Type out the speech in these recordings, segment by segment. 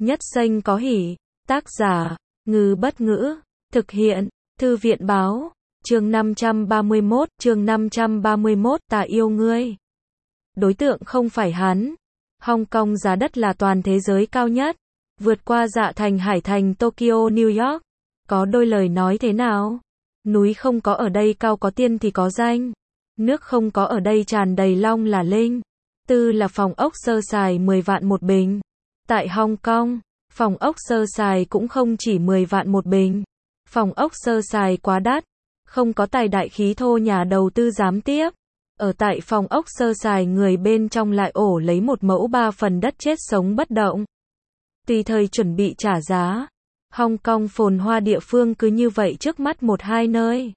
Nhất xanh có hỉ. Tác giả, Ngư Bất Ngữ. Thực hiện, Thư viện Báo. Chương 531, ta yêu ngươi. Đối tượng không phải hắn. Hong Kong giá đất là toàn thế giới cao nhất. Vượt qua Dạ Thành, Hải Thành, Tokyo, New York. Có đôi lời nói thế nào? Núi không có ở đây cao có tiên thì có danh. Nước không có ở đây tràn đầy long là linh. Tư là phòng ốc sơ sài 10 vạn một bình. Tại Hong Kong, phòng ốc sơ sài cũng không chỉ 10 vạn một bình. Phòng ốc sơ sài quá đắt. Không có tài đại khí thô nhà đầu tư dám tiếp. Ở tại phòng ốc sơ sài người bên trong lại ổ lấy một mẫu 3 phần đất chết sống bất động. Tùy thời chuẩn bị trả giá. Hong Kong phồn hoa địa phương cứ như vậy trước mắt 1-2 nơi.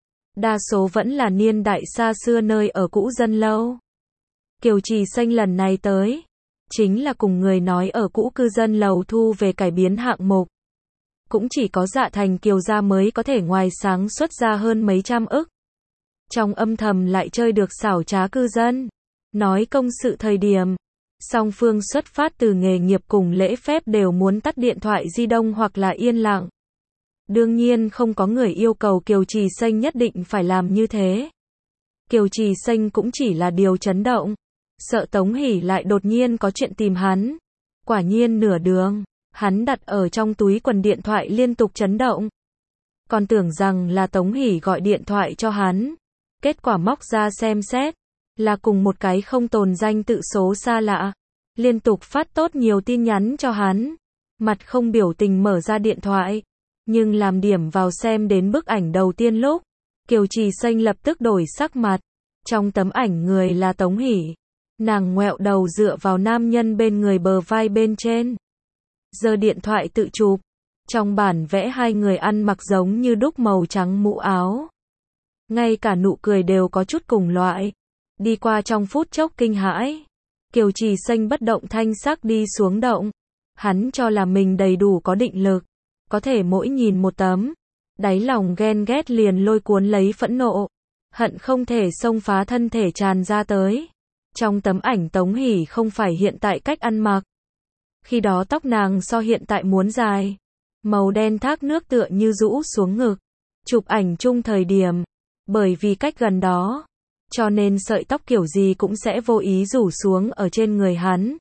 Đa số vẫn là niên đại xa xưa nơi ở cũ dân lâu. Kiều Trì Xanh lần này tới, chính là cùng người nói ở cũ cư dân lầu thu về cải biến hạng mục. Cũng chỉ có Dạ Thành Kiều gia mới có thể ngoài sáng xuất ra hơn mấy trăm ức. Trong âm thầm lại chơi được xảo trá cư dân. Nói công sự thời điểm, song phương xuất phát từ nghề nghiệp cùng lễ phép đều muốn tắt điện thoại di động hoặc là yên lặng. Đương nhiên không có người yêu cầu Kiều Trì Xanh nhất định phải làm như thế. Kiều Trì Xanh cũng chỉ là điều chấn động. Sợ Tống Hỷ lại đột nhiên có chuyện tìm hắn. Quả nhiên nửa đường, hắn đặt ở trong túi quần điện thoại liên tục chấn động. Còn tưởng rằng là Tống Hỷ gọi điện thoại cho hắn. Kết quả móc ra xem xét, là cùng một cái không tồn danh tự số xa lạ. Liên tục phát tốt nhiều tin nhắn cho hắn. Mặt không biểu tình mở ra điện thoại. Nhưng làm điểm vào xem đến bức ảnh đầu tiên lúc, Kiều Trì Xanh lập tức đổi sắc mặt. Trong tấm ảnh người là Tống Hỷ. Nàng ngoẹo đầu dựa vào nam nhân bên người bờ vai bên trên. Giơ điện thoại tự chụp. Trong bản vẽ hai người ăn mặc giống như đúc màu trắng mũ áo. Ngay cả nụ cười đều có chút cùng loại. Đi qua trong phút chốc kinh hãi. Kiều Trì Xanh bất động thanh sắc đi xuống động. Hắn cho là mình đầy đủ có định lực. Có thể mỗi nhìn một tấm. Đáy lòng ghen ghét liền lôi cuốn lấy phẫn nộ. Hận không thể xông phá thân thể tràn ra tới. Trong tấm ảnh Tống Hỷ không phải hiện tại cách ăn mặc. Khi đó tóc nàng so hiện tại muốn dài. Màu đen thác nước tựa như rũ xuống ngực. Chụp ảnh chung thời điểm. Bởi vì cách gần đó. Cho nên sợi tóc kiểu gì cũng sẽ vô ý rủ xuống ở trên người hắn.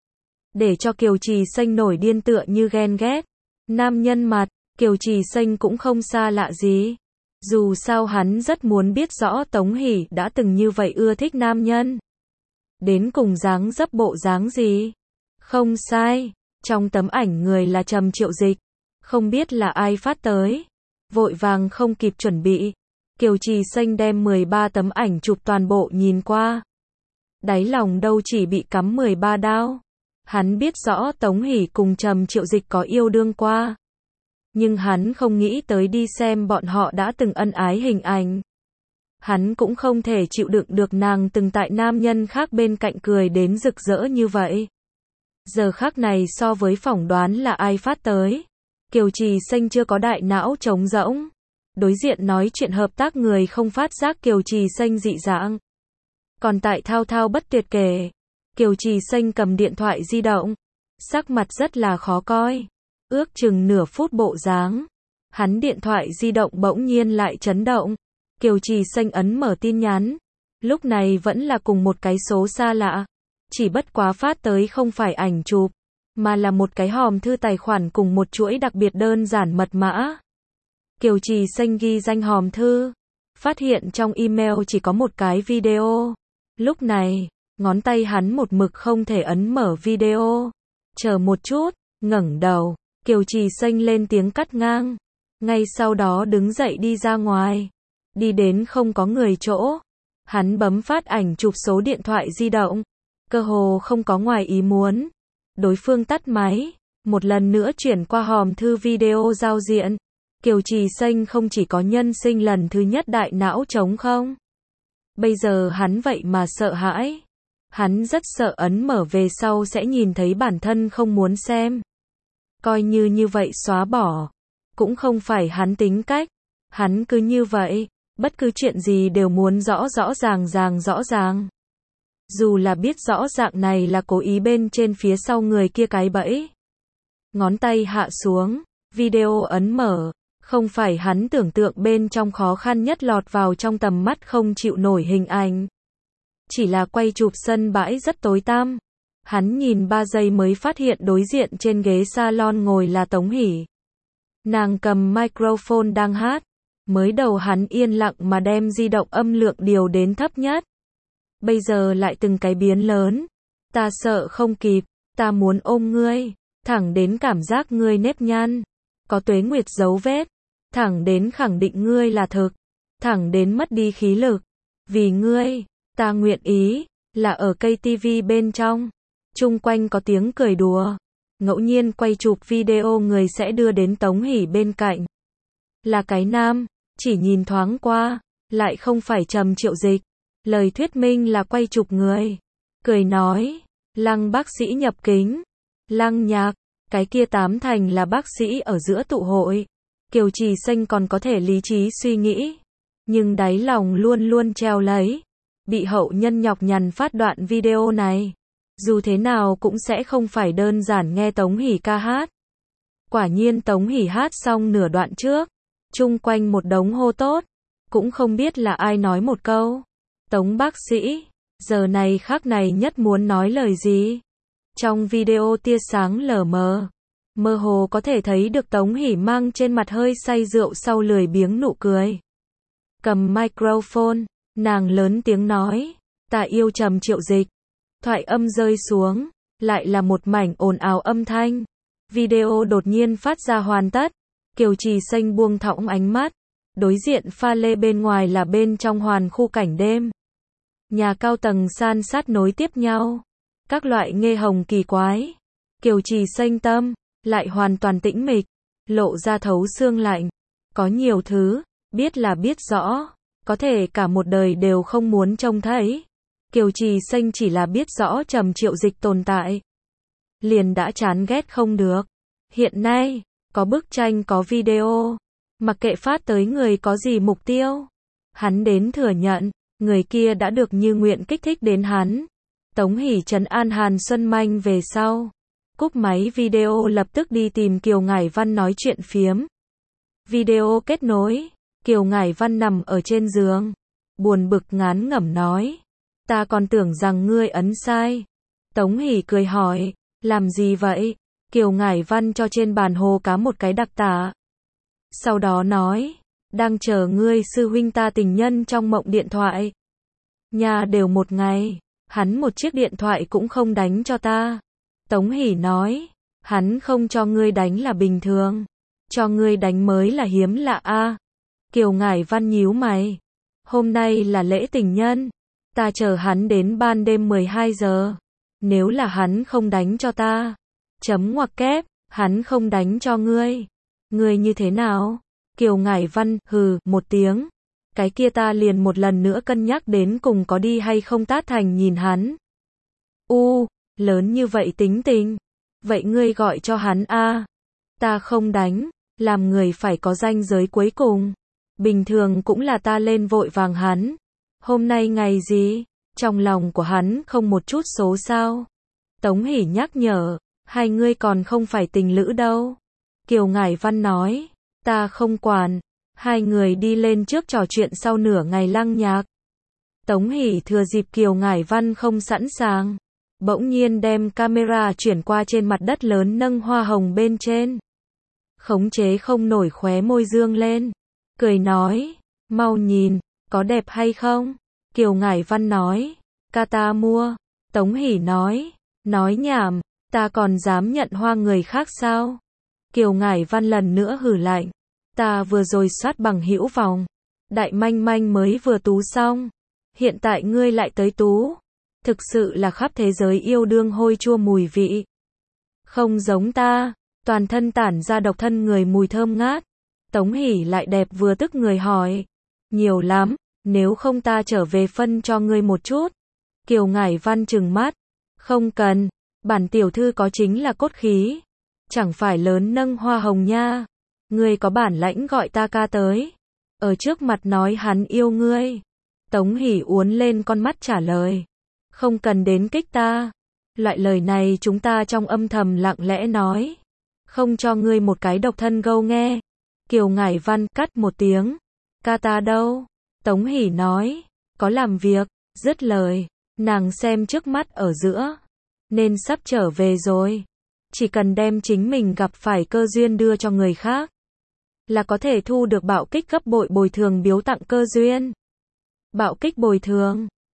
Để cho Kiều Trì Xanh nổi điên tựa như ghen ghét. Nam nhân mặt, Kiều Trì Xanh cũng không xa lạ gì. Dù sao hắn rất muốn biết rõ Tống Hỷ đã từng như vậy ưa thích nam nhân. Đến cùng dáng dấp bộ dáng gì? Không sai, trong tấm ảnh người là Trầm Triệu Dịch. Không biết là ai phát tới. Vội vàng không kịp chuẩn bị. Kiều Trì Xanh đem 13 tấm ảnh chụp toàn bộ nhìn qua. Đáy lòng đâu chỉ bị cắm 13 đao. Hắn biết rõ Tống Hỷ cùng Trầm Triệu Dịch có yêu đương qua. Nhưng hắn không nghĩ tới đi xem bọn họ đã từng ân ái hình ảnh. Hắn cũng không thể chịu đựng được nàng từng tại nam nhân khác bên cạnh cười đến rực rỡ như vậy. Giờ khắc này so với phỏng đoán là ai phát tới. Kiều Trì Xanh chưa có đại não trống rỗng. Đối diện nói chuyện hợp tác người không phát giác Kiều Trì Xanh dị dạng. Còn tại thao thao bất tuyệt kể. Kiều Trì Xanh cầm điện thoại di động. Sắc mặt rất là khó coi. Ước chừng nửa phút bộ dáng. Hắn điện thoại di động bỗng nhiên lại chấn động. Kiều Trì Xanh ấn mở tin nhắn. Lúc này vẫn là cùng một cái số xa lạ. Chỉ bất quá phát tới không phải ảnh chụp. Mà là một cái hòm thư tài khoản cùng một chuỗi đặc biệt đơn giản mật mã. Kiều Trì Xanh ghi danh hòm thư. Phát hiện trong email chỉ có một cái video. Lúc này, ngón tay hắn một mực không thể ấn mở video. Chờ một chút, ngẩng đầu. Kiều Trì Xanh lên tiếng cắt ngang. Ngay sau đó đứng dậy đi ra ngoài. Đi đến không có người chỗ. Hắn bấm phát ảnh chụp số điện thoại di động. Cơ hồ không có ngoài ý muốn. Đối phương tắt máy. Một lần nữa chuyển qua hòm thư video giao diện. Kiều Trì Xanh không chỉ có nhân sinh lần thứ nhất đại não trống không. Bây giờ hắn vậy mà sợ hãi. Hắn rất sợ ấn mở về sau sẽ nhìn thấy bản thân không muốn xem. Coi như vậy xóa bỏ. Cũng không phải hắn tính cách. Hắn cứ như vậy. Bất cứ chuyện gì đều muốn rõ ràng. Dù là biết rõ dạng này là cố ý bên trên phía sau người kia cái bẫy. Ngón tay hạ xuống, video ấn mở. Không phải hắn tưởng tượng bên trong khó khăn nhất lọt vào trong tầm mắt không chịu nổi hình ảnh. Chỉ là quay chụp sân bãi rất tối tăm. Hắn nhìn 3 giây mới phát hiện đối diện trên ghế salon ngồi là Tống Hỷ. Nàng cầm microphone đang hát. Mới đầu hắn yên lặng mà đem di động âm lượng điều đến thấp nhất. Bây giờ lại từng cái biến lớn. Ta sợ không kịp, ta muốn ôm ngươi, thẳng đến cảm giác ngươi nếp nhăn, có tuế nguyệt dấu vết, thẳng đến khẳng định ngươi là thực, thẳng đến mất đi khí lực. Vì ngươi, ta nguyện ý, là ở cây tivi bên trong. Chung quanh có tiếng cười đùa. Ngẫu nhiên quay chụp video người sẽ đưa đến Tống Hỷ bên cạnh. Là cái nam, chỉ nhìn thoáng qua, lại không phải Trầm Triệu Dịch. Lời thuyết minh là quay chụp người. Cười nói, Lăng bác sĩ nhập kính. Lăng Nhạc, cái kia tám thành là bác sĩ ở giữa tụ hội. Kiều Trì Xanh còn có thể lý trí suy nghĩ, nhưng đáy lòng luôn luôn treo lấy. Bị hậu nhân nhọc nhằn phát đoạn video này. Dù thế nào cũng sẽ không phải đơn giản nghe Tống Hỷ ca hát. Quả nhiên Tống Hỷ hát xong nửa đoạn trước. Chung quanh một đống hô tốt. Cũng không biết là ai nói một câu. Tống bác sĩ, giờ này khắc này nhất muốn nói lời gì? Trong video tia sáng lờ mờ. Mơ hồ có thể thấy được Tống Hỷ mang trên mặt hơi say rượu sau lười biếng nụ cười. Cầm microphone, nàng lớn tiếng nói, ta yêu Trầm Triệu Dịch. Thoại âm rơi xuống, lại là một mảnh ồn ào âm thanh. Video đột nhiên phát ra hoàn tất. Kiều Trì Xanh buông thõng ánh mắt. Đối diện pha lê bên ngoài là bên trong hoàn khu cảnh đêm. Nhà cao tầng san sát nối tiếp nhau. Các loại nghê hồng kỳ quái. Kiều Trì Xanh tâm, lại hoàn toàn tĩnh mịch. Lộ ra thấu xương lạnh. Có nhiều thứ, biết là biết rõ. Có thể cả một đời đều không muốn trông thấy. Kiều Trì Xanh chỉ là biết rõ Trầm Triệu Dịch tồn tại. Liền đã chán ghét không được. Hiện nay, có bức tranh có video. Mặc kệ phát tới người có gì mục tiêu. Hắn đến thừa nhận, người kia đã được như nguyện kích thích đến hắn. Tống Hỷ trấn an Hàn Xuân Manh về sau. Cúp máy video lập tức đi tìm Kiều Ngải Văn nói chuyện phiếm. Video kết nối. Kiều Ngải Văn nằm ở trên giường. Buồn bực ngán ngẩm nói. Ta còn tưởng rằng ngươi ấn sai. Tống Hỷ cười hỏi. Làm gì vậy? Kiều Ngải Văn cho trên bàn hồ cá một cái đặc tả. Sau đó nói. Đang chờ ngươi sư huynh ta tình nhân trong mộng điện thoại. Nhà đều một ngày. Hắn một chiếc điện thoại cũng không đánh cho ta. Tống Hỷ nói. Hắn không cho ngươi đánh là bình thường. Cho ngươi đánh mới là hiếm lạ a. Kiều Ngải Văn nhíu mày. Hôm nay là lễ tình nhân. Ta chờ hắn đến ban đêm 12 giờ. Nếu là hắn không đánh cho ta. Chấm ngoặc kép, hắn không đánh cho ngươi. Ngươi như thế nào? Kiều Ngải Văn, hừ, một tiếng. Cái kia ta liền một lần nữa cân nhắc đến cùng có đi hay không tát thành nhìn hắn. Lớn như vậy tính tình. Vậy ngươi gọi cho hắn a. Ta không đánh, làm người phải có ranh giới cuối cùng. Bình thường cũng là ta lên vội vàng hắn. Hôm nay ngày gì? Trong lòng của hắn không một chút số sao. Tống Hỷ nhắc nhở, hai ngươi còn không phải tình lữ đâu. Kiều Ngải Văn nói, ta không quản. Hai người đi lên trước trò chuyện sau nửa ngày Lăng Nhạc. Tống Hỷ thừa dịp Kiều Ngải Văn không sẵn sàng. Bỗng nhiên đem camera chuyển qua trên mặt đất lớn nâng hoa hồng bên trên. Khống chế không nổi khóe môi dương lên. Cười nói, mau nhìn, có đẹp hay không? Kiều Ngải Văn nói, ca ta mua. Tống Hỷ nói nhảm, ta còn dám nhận hoa người khác sao? Kiều Ngải Văn lần nữa hử lạnh, ta vừa rồi soát bằng hữu vòng. Đại manh manh mới vừa tú xong. Hiện tại ngươi lại tới tú. Thực sự là khắp thế giới yêu đương hôi chua mùi vị. Không giống ta, toàn thân tản ra độc thân người mùi thơm ngát. Tống Hỷ lại đẹp vừa tức người hỏi. Nhiều lắm, nếu không ta trở về phân cho ngươi một chút. Kiều Ngải Văn trừng mắt. Không cần, bản tiểu thư có chính là cốt khí. Chẳng phải lớn nâng hoa hồng nha. Ngươi có bản lãnh gọi ta ca tới. Ở trước mặt nói hắn yêu ngươi. Tống Hỷ uốn lên con mắt trả lời. Không cần đến kích ta. Loại lời này chúng ta trong âm thầm lặng lẽ nói. Không cho ngươi một cái độc thân gâu nghe. Kiều Ngải Văn cắt một tiếng. Ca ta đâu? Tống Hỷ nói. Có làm việc. Dứt lời. Nàng xem trước mắt ở giữa. Nên sắp trở về rồi. Chỉ cần đem chính mình gặp phải cơ duyên đưa cho người khác. Là có thể thu được bạo kích gấp bội bồi thường biếu tặng cơ duyên. Bạo kích bồi thường.